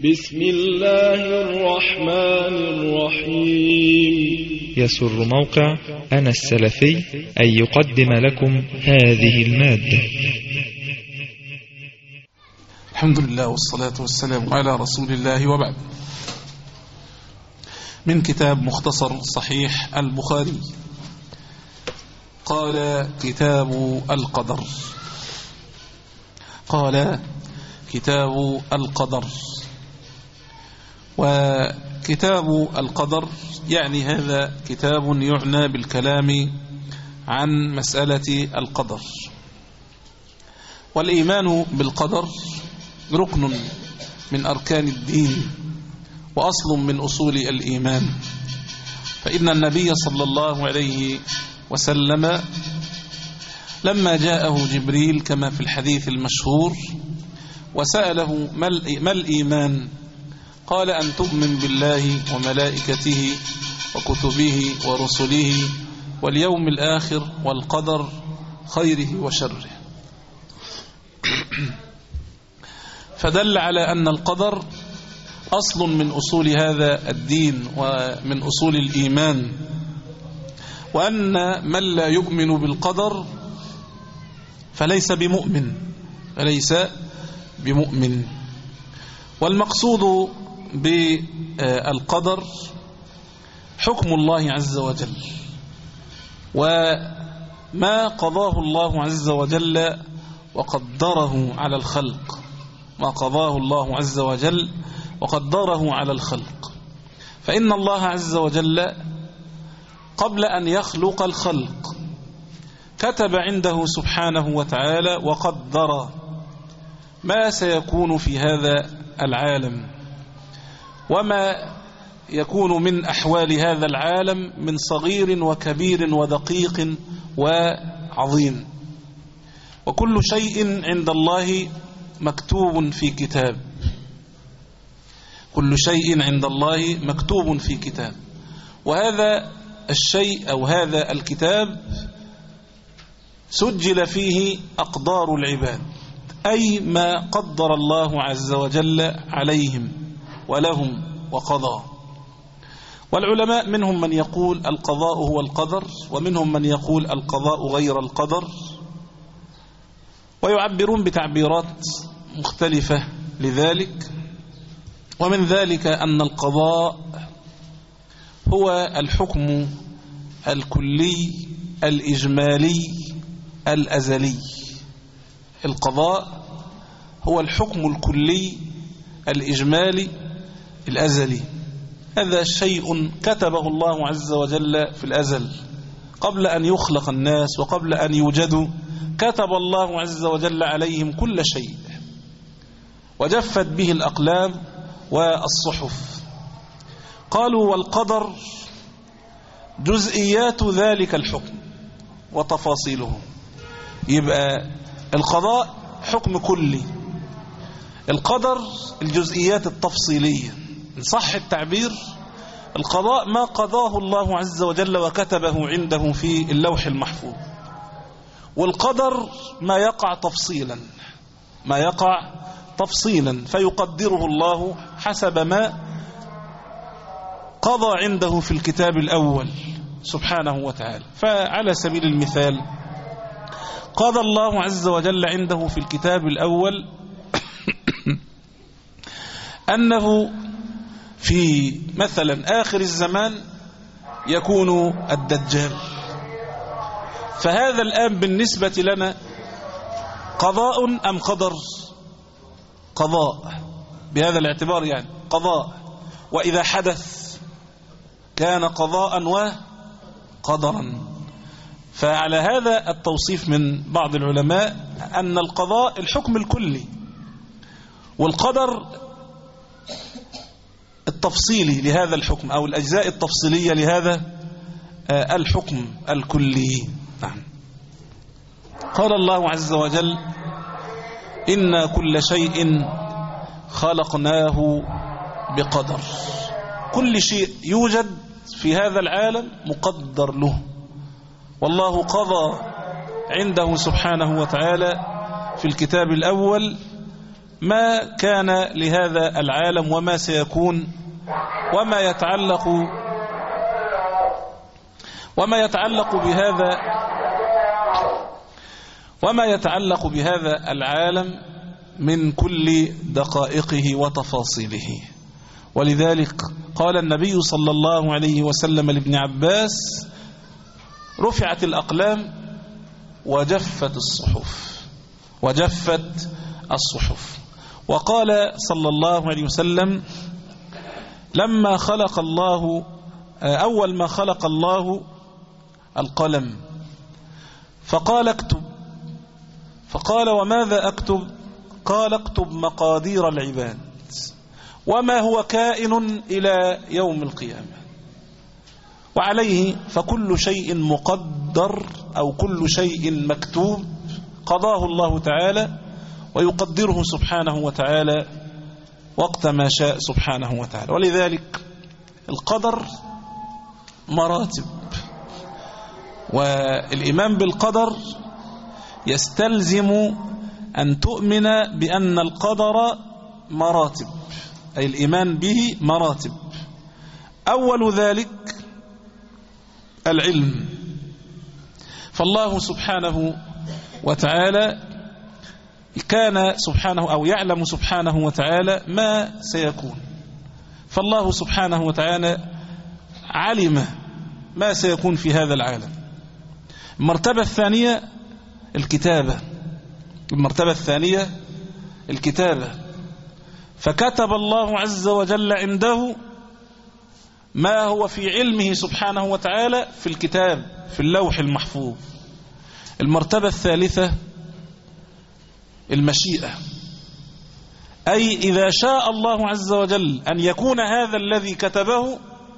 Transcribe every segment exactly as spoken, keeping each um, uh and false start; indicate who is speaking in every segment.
Speaker 1: بسم الله الرحمن الرحيم.
Speaker 2: يسر موقع أنا السلفي أن يقدم لكم هذه المادة.
Speaker 3: الحمد لله والصلاة والسلام على رسول الله، وبعد. من كتاب مختصر صحيح البخاري. قال كتاب القدر. قال كتاب القدر. وكتاب القدر يعني هذا كتاب يعنى بالكلام عن مسألة القدر. والإيمان بالقدر ركن من أركان الدين وأصل من أصول الإيمان، فإن النبي صلى الله عليه وسلم لما جاءه جبريل كما في الحديث المشهور وسأله ما الإيمان، قال أن تؤمن بالله وملائكته وكتبه ورسله واليوم الآخر والقدر خيره وشره. فدل على أن القدر أصل من أصول هذا الدين ومن أصول الإيمان، وأن من لا يؤمن بالقدر فليس بمؤمن فليس بمؤمن. والمقصود بالقدر حكم الله عز وجل، وما قضاه الله عز وجل وقدره على الخلق، ما قضاه الله عز وجل وقدره على الخلق. فإن الله عز وجل قبل أن يخلق الخلق كتب عنده سبحانه وتعالى وقدر ما سيكون في هذا العالم، وما يكون من أحوال هذا العالم من صغير وكبير ودقيق وعظيم. وكل شيء عند الله مكتوب في كتاب، كل شيء عند الله مكتوب في كتاب. وهذا الشيء أو هذا الكتاب سجل فيه أقدار العباد، أي ما قدر الله عز وجل عليهم ولهم وقضى. والعلماء منهم من يقول القضاء هو القدر، ومنهم من يقول القضاء غير القدر، ويعبرون بتعبيرات مختلفة لذلك. ومن ذلك أن القضاء هو الحكم الكلي الإجمالي الأزلي. القضاء هو الحكم الكلي الإجمالي الأزلي، هذا شيء كتبه الله عز وجل في الأزل قبل أن يخلق الناس وقبل أن يوجدوا. كتب الله عز وجل عليهم كل شيء وجفت به الأقلام والصحف. قالوا والقدر جزئيات ذلك الحكم وتفاصيله. يبقى القضاء حكم كلي، القدر الجزئيات التفصيلية. إن صح التعبير، القضاء ما قضاه الله عز وجل وكتبه عنده في اللوح المحفوظ، والقدر ما يقع تفصيلا ما يقع تفصيلا فيقدره الله حسب ما قضى عنده في الكتاب الأول سبحانه وتعالى. فعلى سبيل المثال قضى الله عز وجل عنده في الكتاب الأول أنه في مثلا آخر الزمان يكون الدجال. فهذا الآن بالنسبة لنا قضاء أم قدر؟ قضاء، بهذا الاعتبار يعني قضاء. وإذا حدث كان قضاء وقدرا. فعلى هذا التوصيف من بعض العلماء أن القضاء الحكم الكلي، والقدر التفصيلي لهذا الحكم أو الأجزاء التفصيلية لهذا الحكم الكلي. نعم. قال الله عز وجل إنا كل شيء خلقناه بقدر. كل شيء يوجد في هذا العالم مقدر له، والله قضى عنده سبحانه وتعالى في الكتاب الأول ما كان لهذا العالم وما سيكون وما يتعلق وما يتعلق بهذا وما يتعلق بهذا العالم من كل دقائقه وتفاصيله. ولذلك قال النبي صلى الله عليه وسلم لابن عباس: رفعت الأقلام وجفت الصحف وجفت الصحف. وقال صلى الله عليه وسلم: لما خلق الله أول ما خلق الله القلم فقال اكتب، فقال: وماذا أكتب؟ قال: اكتب مقادير العباد وما هو كائن إلى يوم القيامة. وعليه فكل شيء مقدر أو كل شيء مكتوب قضاه الله تعالى ويقدره سبحانه وتعالى وقت ما شاء سبحانه وتعالى. ولذلك القدر مراتب، والإيمان بالقدر يستلزم أن تؤمن بأن القدر مراتب، أي الإيمان به مراتب. أول ذلك العلم، فالله سبحانه وتعالى كان سبحانه أو يعلم سبحانه وتعالى ما سيكون، فالله سبحانه وتعالى علم ما سيكون في هذا العالم. المرتبة الثانية الكتابة، المرتبة الثانية الكتابة، فكتب الله عز وجل عنده ما هو في علمه سبحانه وتعالى في الكتاب في اللوح المحفوظ. المرتبة الثالثة المشيئة، أي إذا شاء الله عز وجل أن يكون هذا الذي كتبه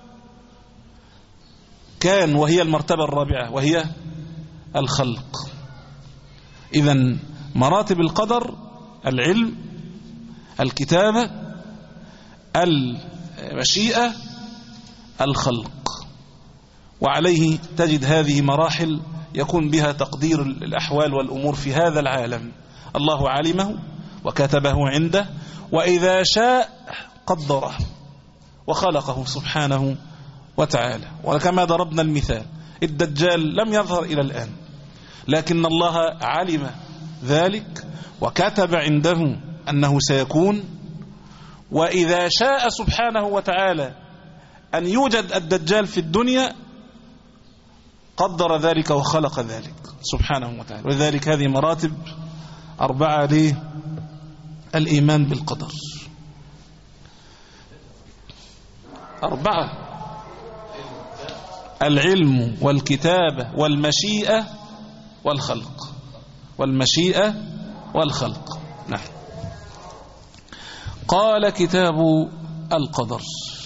Speaker 3: كان، وهي المرتبة الرابعة وهي الخلق. إذن مراتب القدر: العلم، الكتابة، المشيئة، الخلق. وعليه تجد هذه مراحل يكون بها تقدير الأحوال والأمور في هذا العالم. الله علمه وكتبه عنده، وإذا شاء قدره وخلقه سبحانه وتعالى. وكما ضربنا المثال، الدجال لم يظهر إلى الآن، لكن الله علم ذلك وكتب عنده أنه سيكون. وإذا شاء سبحانه وتعالى أن يوجد الدجال في الدنيا قدر ذلك وخلق ذلك سبحانه وتعالى. ولذلك هذه مراتب أربعة للإيمان بالقدر. أربعة: العلم والكتابة والمشيئة والخلق، والمشيئة والخلق. نعم. قال: كتاب القدر.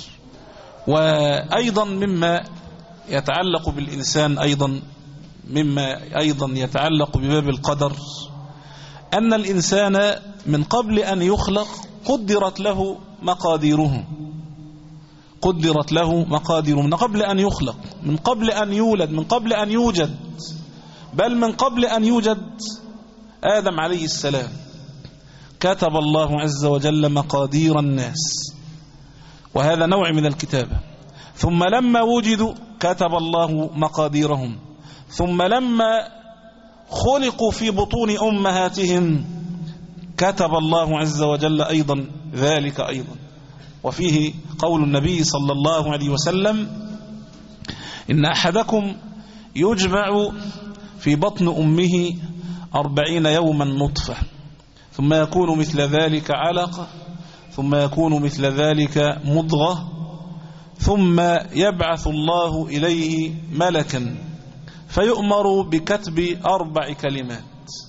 Speaker 3: وأيضا مما يتعلق بالإنسان أيضا مما أيضا يتعلق بباب القدر أن الإنسان من قبل أن يخلق قدرت له مقاديره، قدرت له مقاديره من قبل أن يخلق، من قبل أن يولد، من قبل أن يوجد، بل من قبل أن يوجد آدم عليه السلام كتب الله عز وجل مقادير الناس، وهذا نوع من الكتابة. ثم لما وجدوا كتب الله مقاديرهم، ثم لما خلقوا في بطون أمهاتهم كتب الله عز وجل أيضا ذلك أيضا. وفيه قول النبي صلى الله عليه وسلم: إن أحدكم يجمع في بطن أمه أربعين يوما نطفة، ثم يكون مثل ذلك علقة، ثم يكون مثل ذلك مضغة، ثم يبعث الله إليه ملكا فيؤمر بكتب أربع كلمات: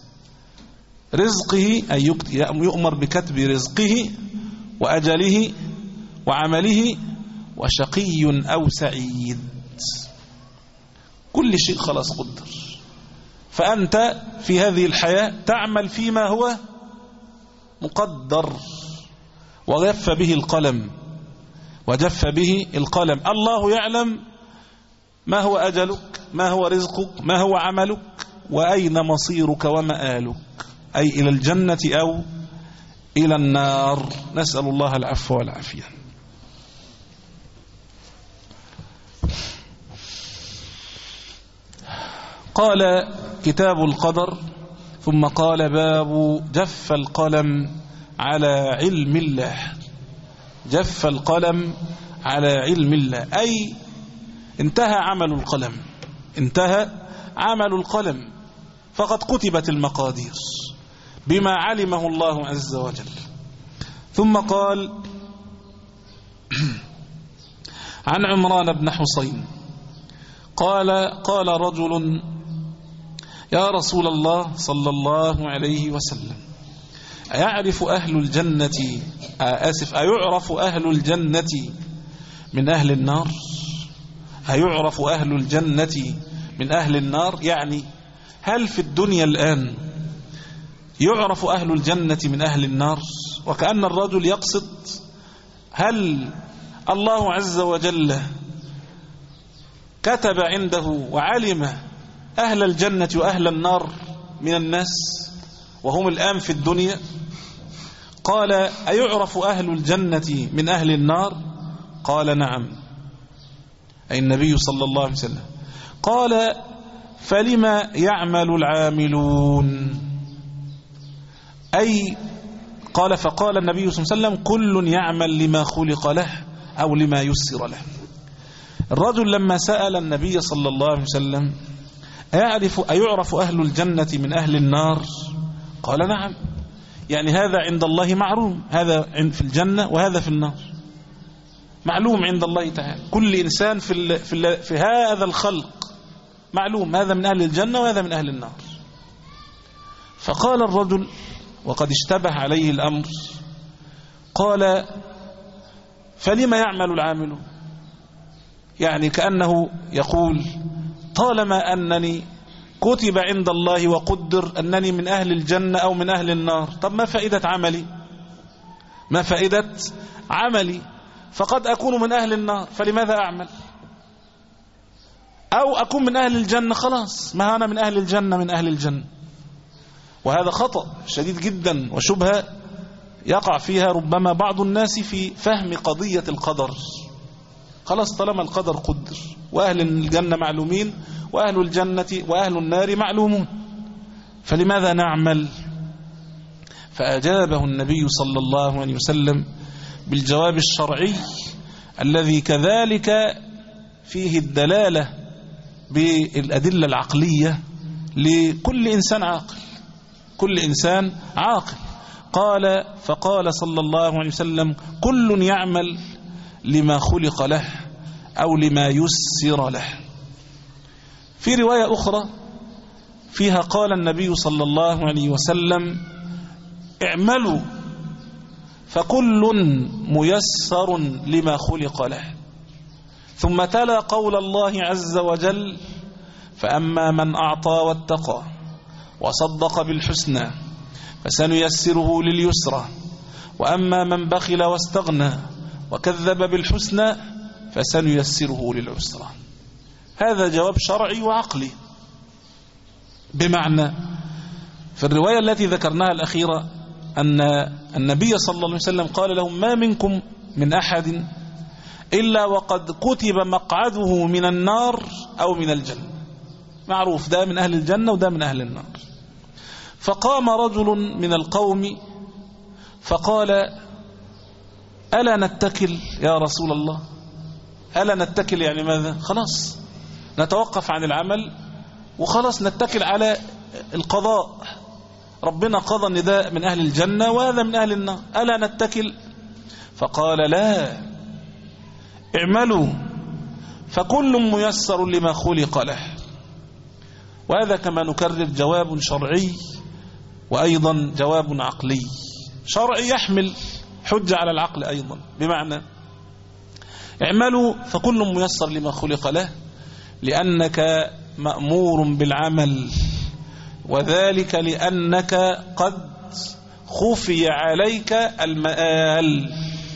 Speaker 3: رزقه، أي يؤمر بكتب رزقه وأجله وعمله وشقي أو سعيد. كل شيء خلاص قدر. فأنت في هذه الحياة تعمل فيما هو مقدر، وجف به القلم وجف به القلم. الله يعلم ما هو أجلك، ما هو رزقك، ما هو عملك، وأين مصيرك ومآلك، أي إلى الجنة أو إلى النار، نسأل الله العفو والعافية. قال كتاب القدر، ثم قال باب جف القلم على علم الله. جف القلم على علم الله، أي انتهى عمل القلم، انتهى عمل القلم، فقد كتبت المقادير بما علمه الله عز وجل. ثم قال عن عمران بن حسين قال قال رجل يا رسول الله صلى الله عليه وسلم أيعرف أهل الجنة آسف أيعرف أهل الجنة من أهل النار؟ أيعرف أهل الجنة من أهل النار؟ يعني هل في الدنيا الآن يعرف أهل الجنة من أهل النار؟ وكأن الرجل يقصد هل الله عز وجل كتب عنده وعلم أهل الجنة وأهل النار من الناس وهم الآن في الدنيا؟ قال أيعرف أهل الجنة من أهل النار؟ قال نعم، أي النبي صلى الله عليه وسلم. قال فلما يعمل العاملون؟ أي قال فقال النبي صلى الله عليه وسلم كل يعمل لما خلق له أو لما يسر له. الرجل لما سأل النبي صلى الله عليه وسلم أيعرف أيعرف أهل الجنة من أهل النار؟ قال نعم، يعني هذا عند الله معلوم، هذا في الجنة وهذا في النار معلوم عند الله تعالى. كل إنسان في, في, في هذا الخلق معلوم، هذا من أهل الجنة وهذا من أهل النار. فقال الرجل وقد اشتبه عليه الأمر، قال فلما يعمل العامل؟ يعني كأنه يقول طالما أنني كتب عند الله وقدر أنني من أهل الجنة أو من أهل النار، طب ما فائدة عملي؟ ما فائدة عملي؟ فقد أكون من أهل النار، فلماذا أعمل؟ أو أكون من أهل الجنة، خلاص ما أنا من أهل الجنة من أهل الجنة. وهذا خطأ شديد جدا وشبهة يقع فيها ربما بعض الناس في فهم قضية القدر. خلاص طالما القدر قدر وأهل الجنة معلومين وأهل الجنة وأهل النار معلومون، فلماذا نعمل؟ فأجابه النبي صلى الله عليه وسلم بالجواب الشرعي الذي كذلك فيه الدلالة بالأدلة العقلية لكل إنسان عاقل، كل إنسان عاقل. قال فقال صلى الله عليه وسلم كل يعمل لما خلق له أو لما يسر له. في رواية أخرى فيها قال النبي صلى الله عليه وسلم اعملوا فكل ميسر لما خلق له، ثم تلا قول الله عز وجل فأما من أعطى واتقى وصدق بالحسنى فسنيسره لليسرى، وأما من بخل واستغنى وكذب بالحسنى فسنيسره للعسرى. هذا جواب شرعي وعقلي، بمعنى في الرواية التي ذكرناها الأخيرة أن النبي صلى الله عليه وسلم قال لهم ما منكم من أحد إلا وقد كتب مقعده من النار أو من الجنة، معروف ده من أهل الجنة وده من أهل النار. فقام رجل من القوم فقال ألا نتكل يا رسول الله؟ ألا نتكل يعني ماذا؟ خلاص نتوقف عن العمل وخلاص نتكل على القضاء، ربنا قضى النداء من أهل الجنة وهذا من أهل النار، ألا نتكل؟ فقال لا، اعملوا فكل ميسر لما خلق له. وهذا كما نكرر جواب شرعي وأيضا جواب عقلي. شرعي يحمل حجة على العقل أيضا، بمعنى اعملوا فكل ميسر لما خلق له لأنك مأمور بالعمل، وذلك لأنك قد خفي عليك المآل،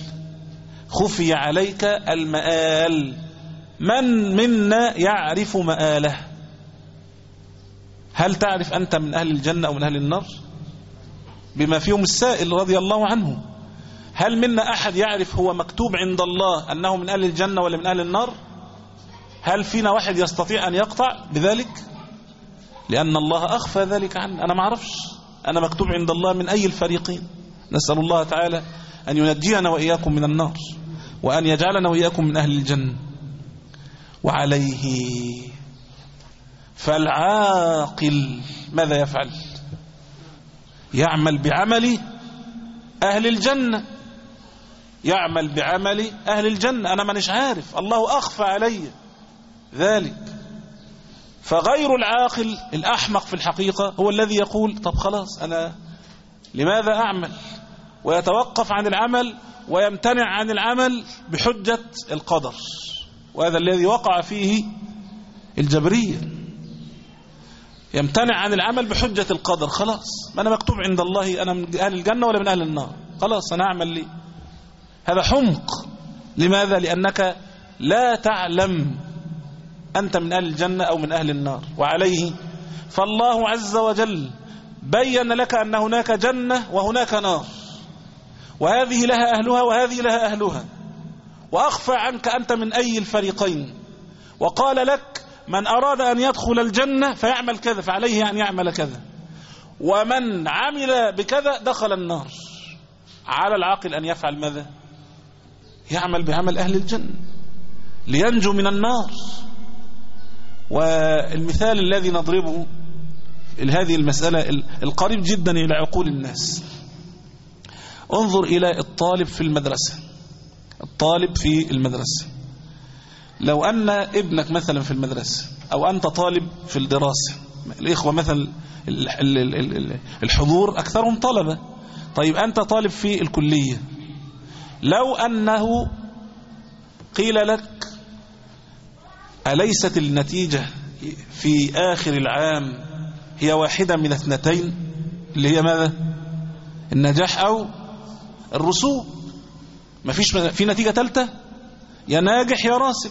Speaker 3: خفي عليك المآل. من منا يعرف مآله؟ هل تعرف أنت من أهل الجنة أو من أهل النار؟ بما فيهم السائل رضي الله عنه. هل منا أحد يعرف هو مكتوب عند الله أنه من أهل الجنة ولا من أهل النار؟ هل فينا واحد يستطيع أن يقطع بذلك؟ لأن الله أخفى ذلك عنه. أنا ما أعرفش أنا مكتوب عند الله من أي الفريقين. نسأل الله تعالى أن ينجينا وإياكم من النار، وأن يجعلنا وإياكم من أهل الجنة. وعليه فالعاقل ماذا يفعل؟ يعمل بعمل أهل الجنة، يعمل بعمل أهل الجنة. أنا مانيش عارف، الله أخفى علي ذلك. فغير العاقل الأحمق في الحقيقة هو الذي يقول طب خلاص أنا لماذا أعمل، ويتوقف عن العمل ويمتنع عن العمل بحجة القدر. وهذا الذي وقع فيه الجبرية، يمتنع عن العمل بحجة القدر. خلاص ما أنا مكتوب عند الله أنا من أهل الجنة ولا من أهل النار، خلاص أنا أعمل لي. هذا حمق. لماذا؟ لأنك لا تعلم أنت من أهل الجنة أو من أهل النار. وعليه فالله عز وجل بين لك أن هناك جنة وهناك نار، وهذه لها أهلها وهذه لها أهلها، وأخفى عنك أنت من أي الفريقين، وقال لك من أراد أن يدخل الجنة فيعمل كذا، فعليه أن يعمل كذا، ومن عمل بكذا دخل النار. على العاقل أن يفعل ماذا؟ يعمل بعمل أهل الجنة لينجو من النار. والمثال الذي نضربه هذه المسألة القريب جدا إلى عقول الناس. انظر إلى الطالب في المدرسة. الطالب في المدرسة لو أن ابنك مثلا في المدرسة، أو أنت طالب في الدراسة، الإخوة مثلا الحضور أكثرهم طلبة، طيب أنت طالب في الكلية، لو أنه قيل لك أليست النتيجة في آخر العام هي واحدة من اثنتين، اللي هي ماذا؟ النجاح أو الرسوب. ما فيش في نتيجة ثالثة، يا ناجح يا راسب.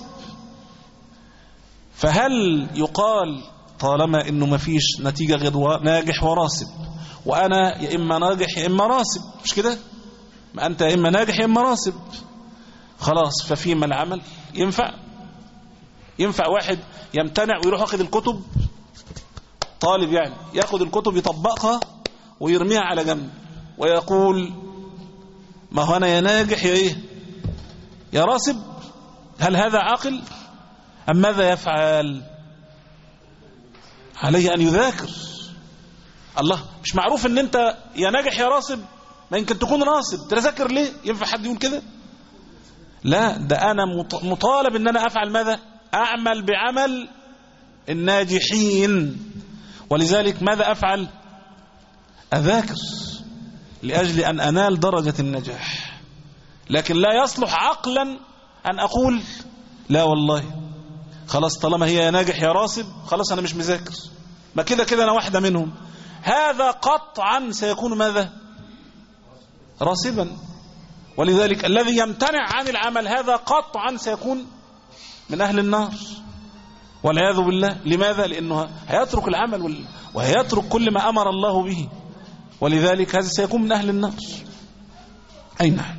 Speaker 3: فهل يقال طالما انه ما فيش نتيجة غير ناجح وراسب، وانا يا اما ناجح يا اما راسب، مش كده؟ ما انت يا اما ناجح يا اما راسب، خلاص ففيما العمل ينفع. ينفع واحد يمتنع ويروح واخد الكتب، طالب يعني ياخد الكتب يطبقها ويرميها على جنب ويقول ما هو انا يا ناجح يا ايه يا راسب. هل هذا عاقل ام ماذا يفعل؟ عليه ان يذاكر. الله، مش معروف ان انت يا ناجح يا راسب؟ ما يمكن تكون راسب، تذاكر ليه؟ ينفع حد يقول كده؟ لا، ده انا مطالب ان انا افعل ماذا؟ اعمل بعمل الناجحين. ولذلك ماذا افعل؟ اذاكر لأجل أن أنال درجة النجاح. لكن لا يصلح عقلا أن أقول لا والله خلاص طالما هي يا ناجح يا راسب خلاص أنا مش مذاكر، ما كده كده أنا واحدة منهم. هذا قطعا سيكون ماذا؟ راسبا. ولذلك الذي يمتنع عن العمل هذا قطعا سيكون من أهل النار والعياذ بالله. لماذا؟ لأنه هيترك العمل وهيترك كل ما أمر الله به، ولذلك هذا سيكون من أهل النار. أي نعم.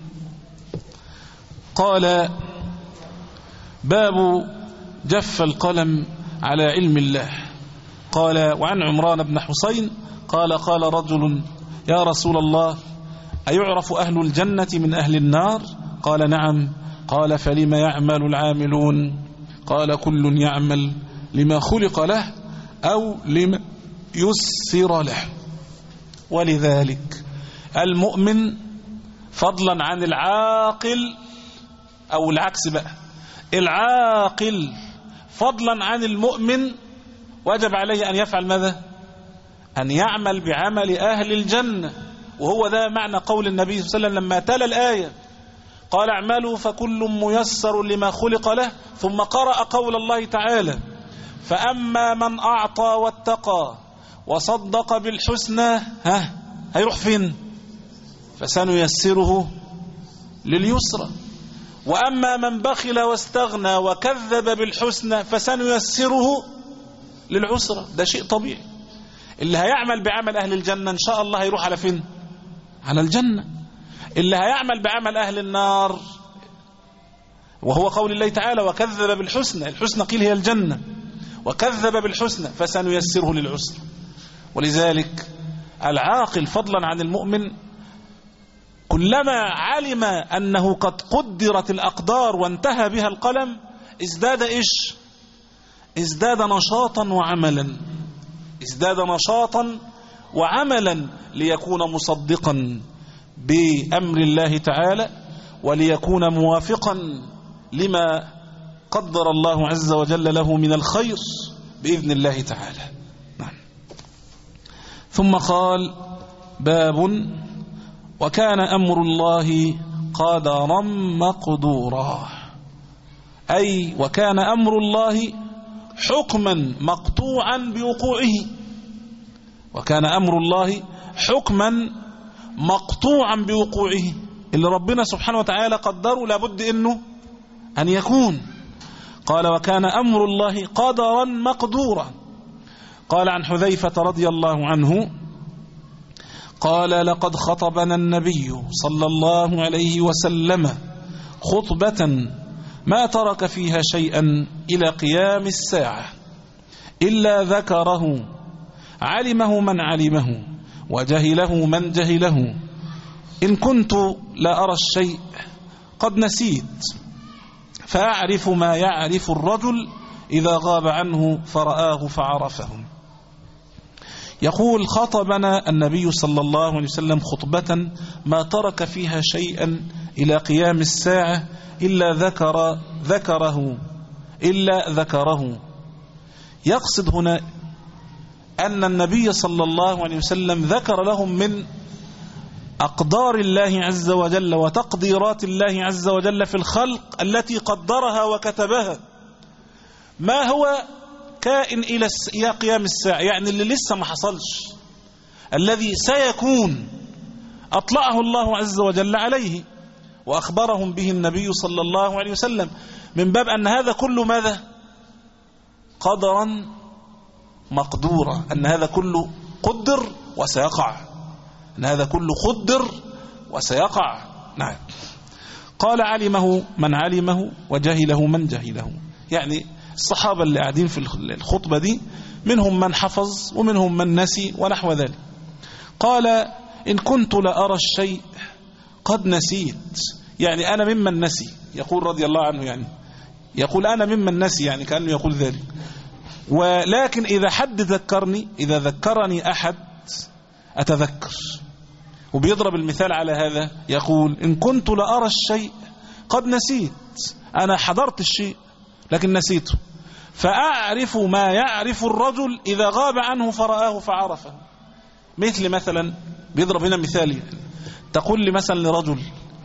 Speaker 3: قال باب جف القلم على علم الله. قال وعن عمران بن حسين قال قال رجل يا رسول الله أيعرف أهل الجنة من أهل النار؟ قال نعم. قال فلما يعمل العاملون؟ قال كل يعمل لما خلق له أو لما يسر له. ولذلك المؤمن فضلا عن العاقل، أو العكس بقى، العاقل فضلا عن المؤمن وجب عليه أن يفعل ماذا؟ أن يعمل بعمل أهل الجنة. وهو ده معنى قول النبي صلى الله عليه وسلم لما تلا الآية قال اعملوا فكل ميسر لما خلق له، ثم قرأ قول الله تعالى فأما من أعطى واتقى وصدق بالحسنى ها هيروح فين؟ فسنيسره لليسرى. وأما من بخل واستغنى وكذب بالحسنى فسنيسره للعسرى. ده شيء طبيعي. اللي هيعمل بعمل أهل الجنة إن شاء الله هيروح على فين؟ على الجنة. اللي هيعمل بعمل أهل النار، وهو قول الله تعالى وكذب بالحسنى، الحسنى قيل هي الجنة، وكذب بالحسنى فسنيسره للعسر. ولذلك العاقل فضلا عن المؤمن كلما علم أنه قد قدرت الأقدار وانتهى بها القلم ازداد إيش؟ ازداد نشاطا وعملا، ازداد نشاطا وعملا ليكون مصدقا بأمر الله تعالى وليكون موافقا لما قدر الله عز وجل له من الخير بإذن الله تعالى. نعم. ثم قال باب وكان أمر الله قدرا مقدورا، أي وكان أمر الله حكما مقطوعا بوقوعه، وكان أمر الله حكما مقطوعا بوقوعه، اللي ربنا سبحانه وتعالى قدره لابد إنه أن يكون. قال وكان أمر الله قدرا مقدورا. قال عن حذيفة رضي الله عنه قال لقد خطبنا النبي صلى الله عليه وسلم خطبة ما ترك فيها شيئا إلى قيام الساعة إلا ذكره، علمه من علمه وجهله من جهله. إن كنت لا أرى الشيء قد نسيت، فأعرف ما يعرف الرجل إذا غاب عنه فرآه فعرفه. يقول خطبنا النبي صلى الله عليه وسلم خطبة ما ترك فيها شيئا إلى قيام الساعة إلا ذكر ذكره إلا ذكره. يقصد هنا أن النبي صلى الله عليه وسلم ذكر لهم من أقدار الله عز وجل وتقديرات الله عز وجل في الخلق التي قدرها وكتبها، ما هو كائن إلى قيام الساعة، يعني اللي لسه ما حصلش، الذي سيكون أطلعه الله عز وجل عليه وأخبرهم به النبي صلى الله عليه وسلم، من باب أن هذا كله ماذا؟ قدرا مقدورا، أن هذا كله قدر وسيقع، أن هذا كله قدر وسيقع. نعم. قال علمه من علمه وجهله من جهله، يعني الصحابة اللي قاعدين في الخطبة دي منهم من حفظ ومنهم من نسي ونحو ذلك. قال إن كنت لأرى الشيء قد نسيت، يعني أنا ممن نسي، يقول رضي الله عنه، يعني يقول أنا ممن نسي، يعني كأنه يقول ذلك. ولكن إذا حد ذكرني، إذا ذكرني أحد أتذكر. وبيضرب المثال على هذا، يقول إن كنت لأرى الشيء قد نسيت، أنا حضرت الشيء لكن نسيته، فأعرف ما يعرف الرجل إذا غاب عنه فرآه فعرفه. مثل مثلا بيضرب هنا مثالي، تقول لي مثلا لرجل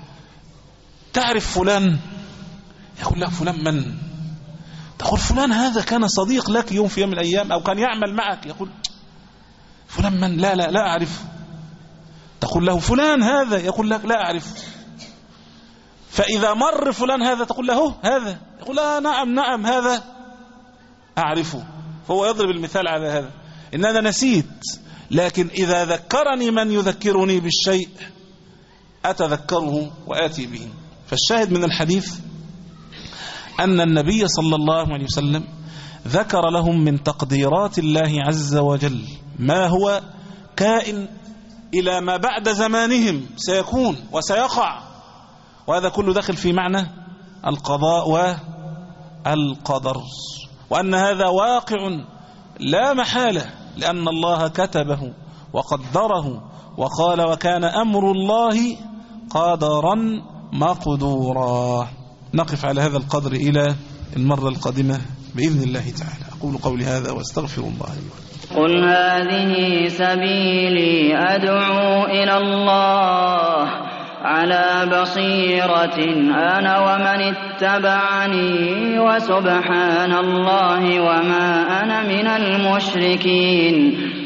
Speaker 3: تعرف فلان؟ يقول لا فلان من؟ تقول فلان هذا كان صديق لك يوم في يوم من الأيام أو كان يعمل معك. يقول فلان من؟ لا لا لا أعرفه. تقول له فلان هذا؟ يقول لك لا أعرفه. فإذا مر فلان هذا تقول له هذا؟ يقول لا نعم نعم هذا أعرفه. فهو يضرب المثال على هذا، إن أنا نسيت، لكن إذا ذكرني من يذكرني بالشيء أتذكره وآتي به. فالشاهد من الحديث أن النبي صلى الله عليه وسلم ذكر لهم من تقديرات الله عز وجل ما هو كائن إلى ما بعد زمانهم سيكون وسيقع، وهذا كله داخل في معنى القضاء والقدر، وأن هذا واقع لا محالة، لأن الله كتبه وقدره وقال وكان أمر الله قدرا مقدورا. نقف على هذا القدر إلى المرة القادمة بإذن الله تعالى. أقول قولي هذا وأستغفر الله لي ولكم.
Speaker 4: قل هذه سبيلي أدعو إلى الله على بصيرة أنا ومن اتبعني وسبحان الله وما أنا من المشركين.